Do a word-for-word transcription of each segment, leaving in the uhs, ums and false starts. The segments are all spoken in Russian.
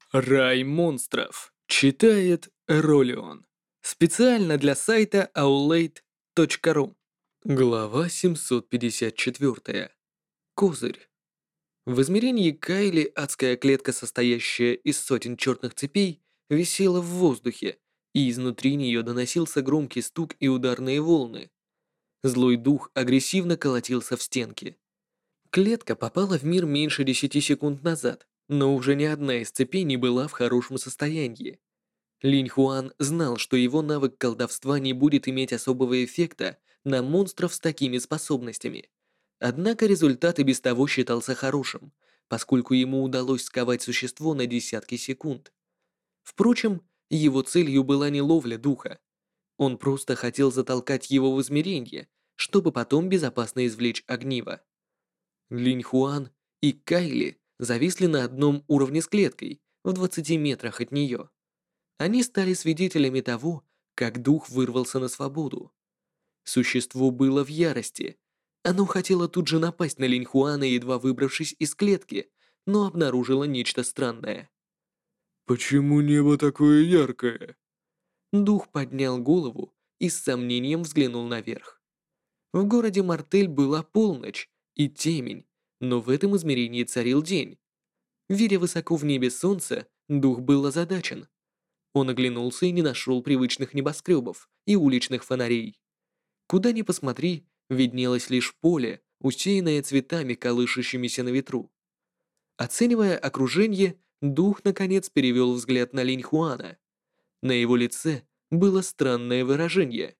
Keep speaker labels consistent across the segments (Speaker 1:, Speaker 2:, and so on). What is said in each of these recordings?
Speaker 1: Рай монстров. Читает Ролион. Специально для сайта аулейт точка ру. Глава семьсот пятьдесят четыре. Козырь. В измерении Кайли адская клетка, состоящая из сотен черных цепей, висела в воздухе, и изнутри нее доносился громкий стук и ударные волны. Злой дух агрессивно колотился в стенки. Клетка попала в мир меньше десяти секунд назад, но уже ни одна из цепей не была в хорошем состоянии. Линь Хуан знал, что его навык колдовства не будет иметь особого эффекта на монстров с такими способностями. Однако результат и без того считался хорошим, поскольку ему удалось сковать существо на десятки секунд. Впрочем, его целью была не ловля духа. Он просто хотел затолкать его в измерение, чтобы потом безопасно извлечь огниво. Линь Хуан и Кайли зависли на одном уровне с клеткой, в двадцати метрах от нее. Они стали свидетелями того, как дух вырвался на свободу. Существо было в ярости. Оно хотело тут же напасть на Линь Хуана, едва выбравшись из клетки, но обнаружило нечто странное.
Speaker 2: «Почему небо такое яркое?»
Speaker 1: Дух поднял голову и с сомнением взглянул наверх. В городе Мартель была полночь и темень, но в этом измерении царил день. Видя высоко в небе солнце, дух был озадачен. Он оглянулся и не нашел привычных небоскребов и уличных фонарей. Куда ни посмотри, виднелось лишь поле, усеянное цветами, колышущимися на ветру. Оценивая окружение, дух наконец перевел взгляд на Линь Хуана. На его лице было странное выражение.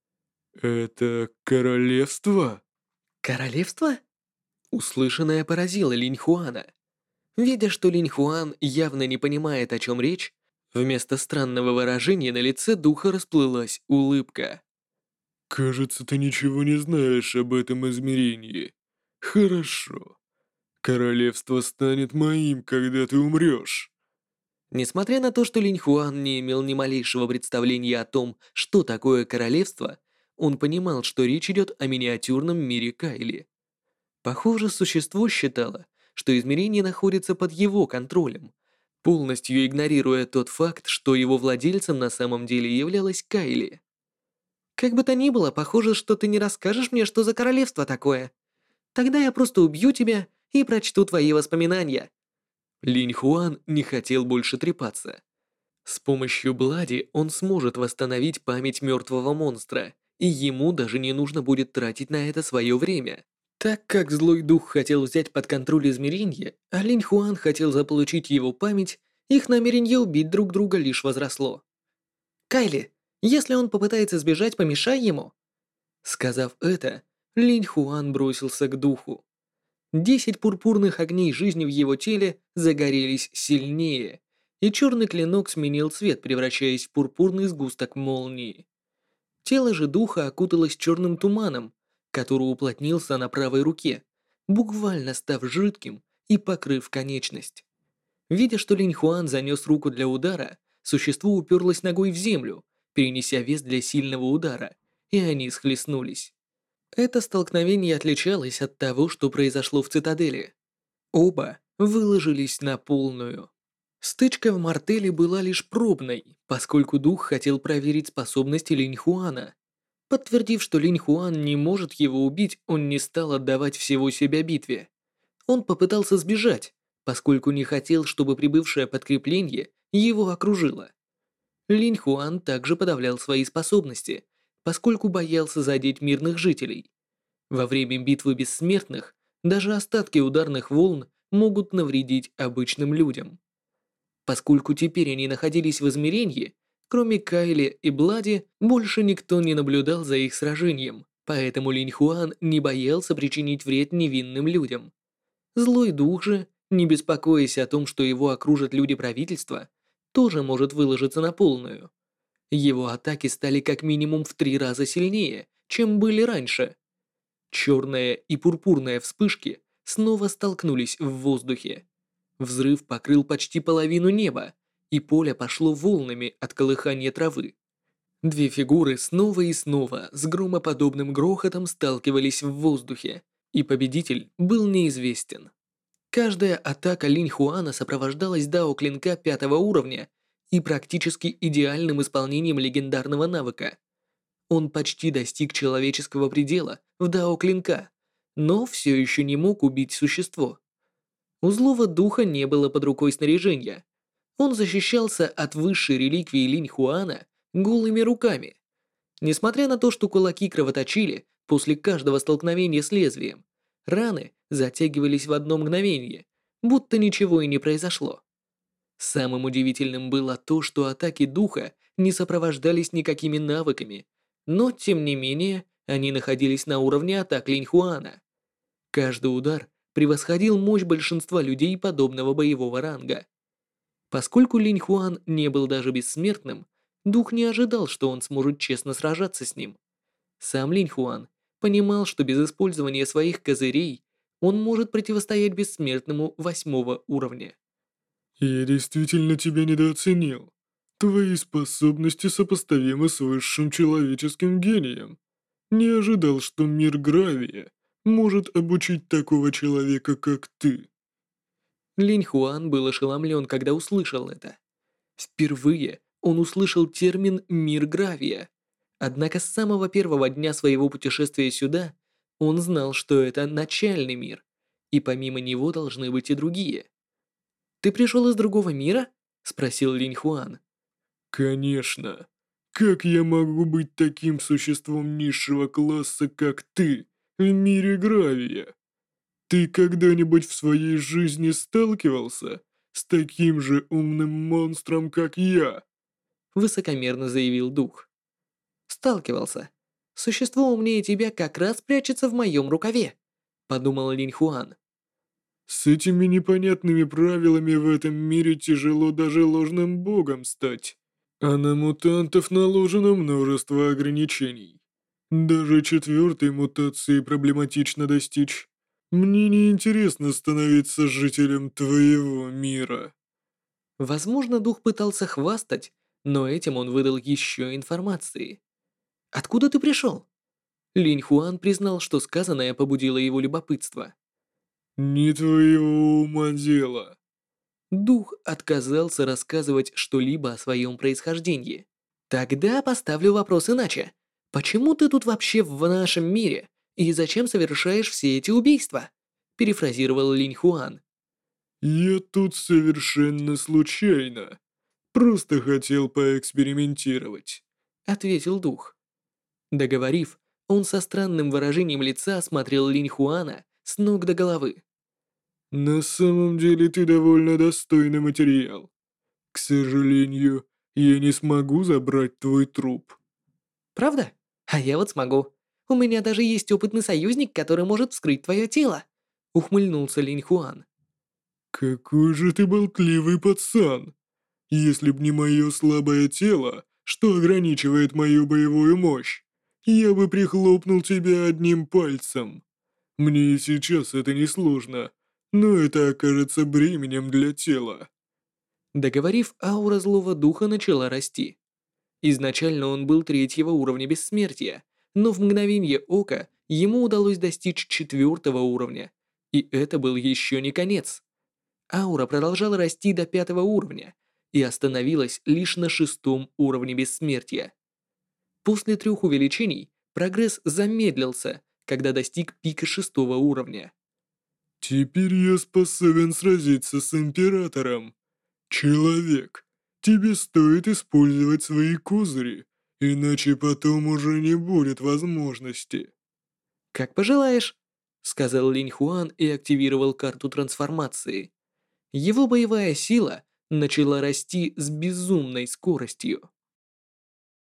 Speaker 2: «Это королевство?»
Speaker 1: «Королевство?» Услышанное поразило Линь Хуана. Видя, что Линь Хуан явно не понимает, о чем речь, вместо странного выражения на лице духа расплылась улыбка.
Speaker 2: «Кажется, ты ничего не знаешь об этом измерении. Хорошо. Королевство станет моим, когда ты умрешь».
Speaker 1: Несмотря на то, что Линь Хуан не имел ни малейшего представления о том, что такое королевство, он понимал, что речь идет о миниатюрном мире Кайли. Похоже, существо считало, что измерение находится под его контролем, полностью игнорируя тот факт, что его владельцем на самом деле являлась Кайли. «Как бы то ни было, похоже, что ты не расскажешь мне, что за королевство такое. Тогда я просто убью тебя и прочту твои воспоминания». Линь Хуан не хотел больше трепаться. С помощью Блади он сможет восстановить память мертвого монстра, и ему даже не нужно будет тратить на это свое время. Так как злой дух хотел взять под контроль измерение, а Линь Хуан хотел заполучить его память, их намерение убить друг друга лишь возросло. «Кайли, если он попытается сбежать, помешай ему!» Сказав это, Линь Хуан бросился к духу. Десять пурпурных огней жизни в его теле загорелись сильнее, и черный клинок сменил цвет, превращаясь в пурпурный сгусток молнии. Тело же духа окуталось черным туманом, который уплотнился на правой руке, буквально став жидким и покрыв конечность. Видя, что Линь Хуан занес руку для удара, существо уперлось ногой в землю, перенеся вес для сильного удара, и они схлестнулись. Это столкновение отличалось от того, что произошло в цитадели. Оба выложились на полную. Стычка в Мартеле была лишь пробной, поскольку дух хотел проверить способности Линь Хуана. Подтвердив, что Линь Хуан не может его убить, он не стал отдавать всего себя битве. Он попытался сбежать, поскольку не хотел, чтобы прибывшее подкрепление его окружило. Линь Хуан также подавлял свои способности, поскольку боялся задеть мирных жителей. Во время битвы бессмертных даже остатки ударных волн могут навредить обычным людям. Поскольку теперь они находились в измерении, кроме Кайли и Блади, больше никто не наблюдал за их сражением, поэтому Линь Хуан не боялся причинить вред невинным людям. Злой дух же, не беспокоясь о том, что его окружат люди правительства, тоже может выложиться на полную. Его атаки стали как минимум в три раза сильнее, чем были раньше. Черная и пурпурная вспышки снова столкнулись в воздухе. Взрыв покрыл почти половину неба, и поле пошло волнами от колыхания травы. Две фигуры снова и снова с громоподобным грохотом сталкивались в воздухе, и победитель был неизвестен. Каждая атака Линь Хуана сопровождалась дао клинка пятого уровня и практически идеальным исполнением легендарного навыка. Он почти достиг человеческого предела в дао клинка, но все еще не мог убить существо. У злого духа не было под рукой снаряжения. Он защищался от высшей реликвии Линь Хуана голыми руками. Несмотря на то, что кулаки кровоточили после каждого столкновения с лезвием, раны затягивались в одно мгновение, будто ничего и не произошло. Самым удивительным было то, что атаки духа не сопровождались никакими навыками, но, тем не менее, они находились на уровне атак Линьхуана. Каждый удар превосходил мощь большинства людей подобного боевого ранга. Поскольку Линьхуан не был даже бессмертным, дух не ожидал, что он сможет честно сражаться с ним. Сам Линьхуан понимал, что без использования своих козырей он может противостоять бессмертному восьмого уровня.
Speaker 2: Я действительно тебя недооценил. Твои способности сопоставимы с высшим человеческим гением. Не ожидал, что мир Гравия может обучить такого человека, как ты.
Speaker 1: Линьхуан был ошеломлен, когда услышал это. Впервые он услышал термин «мир Гравия». Однако с самого первого дня своего путешествия сюда он знал, что это начальный мир, и помимо него должны быть и другие. «Ты пришел из другого мира?» — спросил Линьхуан.
Speaker 2: Конечно. Как я могу быть таким существом низшего класса, как ты, в мире Гравия? Ты когда-нибудь в своей жизни сталкивался с таким же умным монстром, как я?
Speaker 1: Высокомерно заявил дух. «Сталкивался. Существо умнее тебя как раз прячется в моем рукаве», — подумал Линьхуан.
Speaker 2: С этими непонятными правилами в этом мире тяжело даже ложным богом стать. А на мутантов наложено множество ограничений. Даже четвертой мутации проблематично достичь. Мне не интересно становиться жителем твоего мира.
Speaker 1: Возможно, дух пытался хвастать, но этим он выдал еще информации. «Откуда ты пришел?» Линь Хуан признал, что сказанное побудило его любопытство.
Speaker 2: Не твоего ума дело.
Speaker 1: Дух отказался рассказывать что-либо о своем происхождении. «Тогда поставлю вопрос иначе. Почему ты тут вообще в нашем мире? И зачем совершаешь все эти убийства?» Перефразировал Линь Хуан.
Speaker 2: Я тут совершенно случайно. Просто хотел поэкспериментировать.
Speaker 1: Ответил дух. Договорив, он со странным выражением лица осмотрел Линь Хуана с ног до головы.
Speaker 2: На самом деле ты довольно достойный материал. К сожалению, я не смогу забрать твой труп.
Speaker 1: «Правда? А я вот смогу. У меня даже есть опытный союзник, который может вскрыть твое тело», — ухмыльнулся Линь Хуан.
Speaker 2: Какой же ты болтливый пацан. Если б не мое слабое тело, что ограничивает мою боевую мощь, я бы прихлопнул тебя одним пальцем. Мне и сейчас это несложно, но это окажется бременем для тела.
Speaker 1: Договорив, аура злого духа начала расти. Изначально он был третьего уровня бессмертия, но в мгновение ока ему удалось достичь четвертого уровня, и это был еще не конец. Аура продолжала расти до пятого уровня и остановилась лишь на шестом уровне бессмертия. После трех увеличений прогресс замедлился, когда достиг пика шестого уровня.
Speaker 2: Теперь я способен сразиться с Императором. Человек, тебе стоит использовать свои козыри, иначе потом уже не будет возможности.
Speaker 1: «Как пожелаешь», — сказал Линь Хуан и активировал карту трансформации. Его боевая сила начала расти с безумной скоростью.